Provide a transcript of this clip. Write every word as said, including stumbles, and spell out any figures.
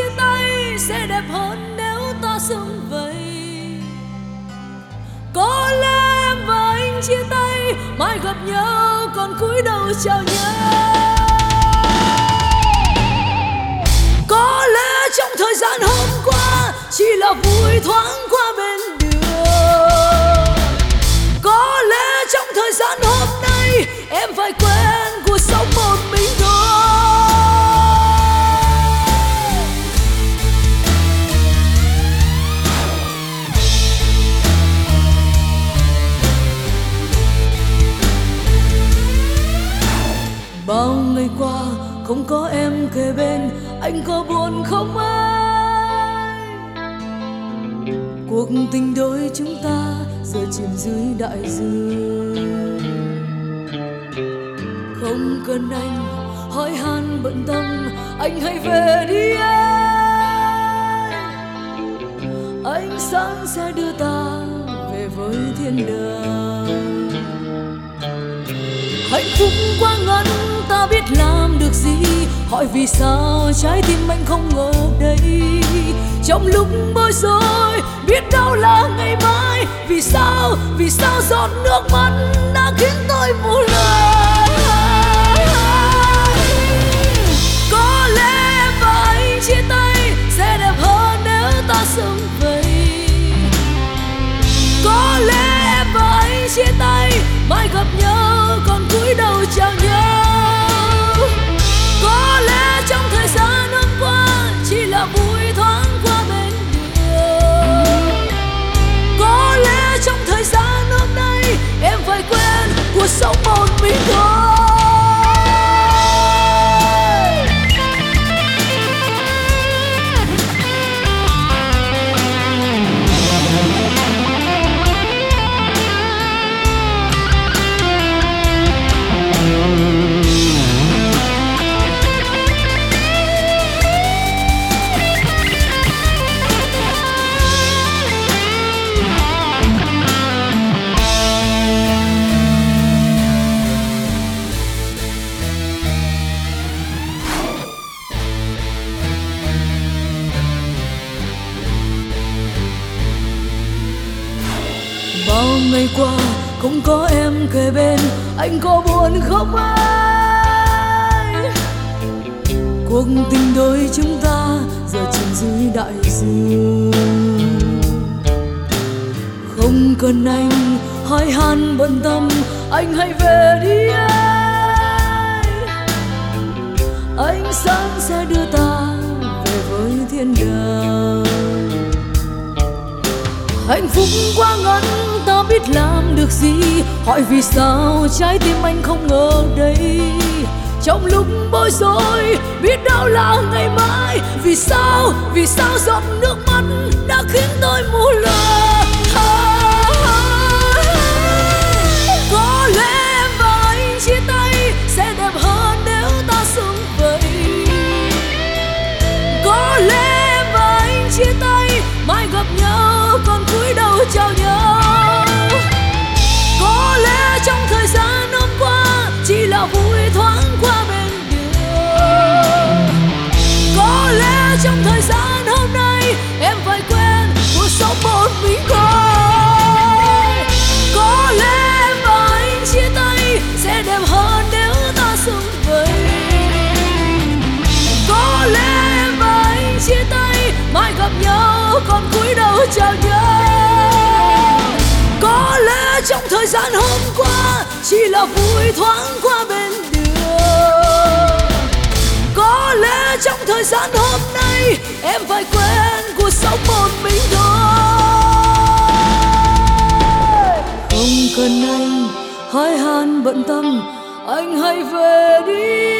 chia tay sẽ đẹp hơn nếu ta sum vầy. Có lẽ em và anh chia tay mai gặp nhau còn cúi đầu chào nhau. Có lẽ trong thời gian hôm qua chỉ là vui thoáng qua bên đường. Có lẽ trong thời gian hôm nay em phải quen cuộc sống một mình thôi. Bao ngày qua không có em kề bên, anh có buồn không anh? Cuộc tình đôi chúng ta giờ chìm dưới đại dương. Không cần anh hỏi han bận tâm, anh hãy về đi anh. Ánh sáng sẽ đưa ta về với thiên đường. Hạnh phúc quá ngắn ta biết làm được gì, hỏi vì sao trái tim anh không ngờ đây. Trong lúc bối rối biết đâu là ngày mai, vì sao vì sao giọt nước mắt đã khiến tôi mù lòa. Có lẽ em và anh chia tay sẽ đẹp hơn nếu ta sum vầy. Có lẽ em và anh chia tay mai gặp nhau còn cúi đầu chào nhau. Có lẽ trong thời gian hôm qua chỉ là vui thoáng qua bên đường. Có lẽ trong thời gian hôm nay em phải quen cuộc sống một mình thôi. Bao ngày qua không có em kề bên, anh có buồn không anh? Cuộc tình đôi chúng ta giờ chìm dưới đại dương. Không cần anh hỏi han bận tâm, anh hãy về đi anh. Ánh sáng sẽ đưa ta về với thiên đường. Hạnh phúc quá ngắn ta biết làm được gì, hỏi vì sao trái tim anh không ngờ đây. Trong lúc bối rối biết đâu là ngày mai, vì sao vì sao giọt nước mắt đã khiến tôi mù lòa. Có lẽ em và anh chia tay sẽ đẹp hơn nếu ta sum vầy. Có lẽ em và anh chia tay mai gặp nhau còn cúi đầu chào nhau. Có lẽ trong thời gian hôm qua chỉ là vui thoáng qua bên đường. Có lẽ trong thời gian hôm nay em phải quen cuộc sống một mình thôi. Có lẽ em và anh chia tay sẽ đẹp hơn nếu ta sum vầy. Có lẽ em và anh chia tay mai gặp nhau còn cúi đầu chào nhau. Có lẽ trong thời gian hôm qua chỉ là vui thoáng qua bên đường. Có lẽ trong thời gian hôm nay em phải quen cuộc sống một mình thôi. Không cần anh hỏi han bận tâm, anh hãy về đi.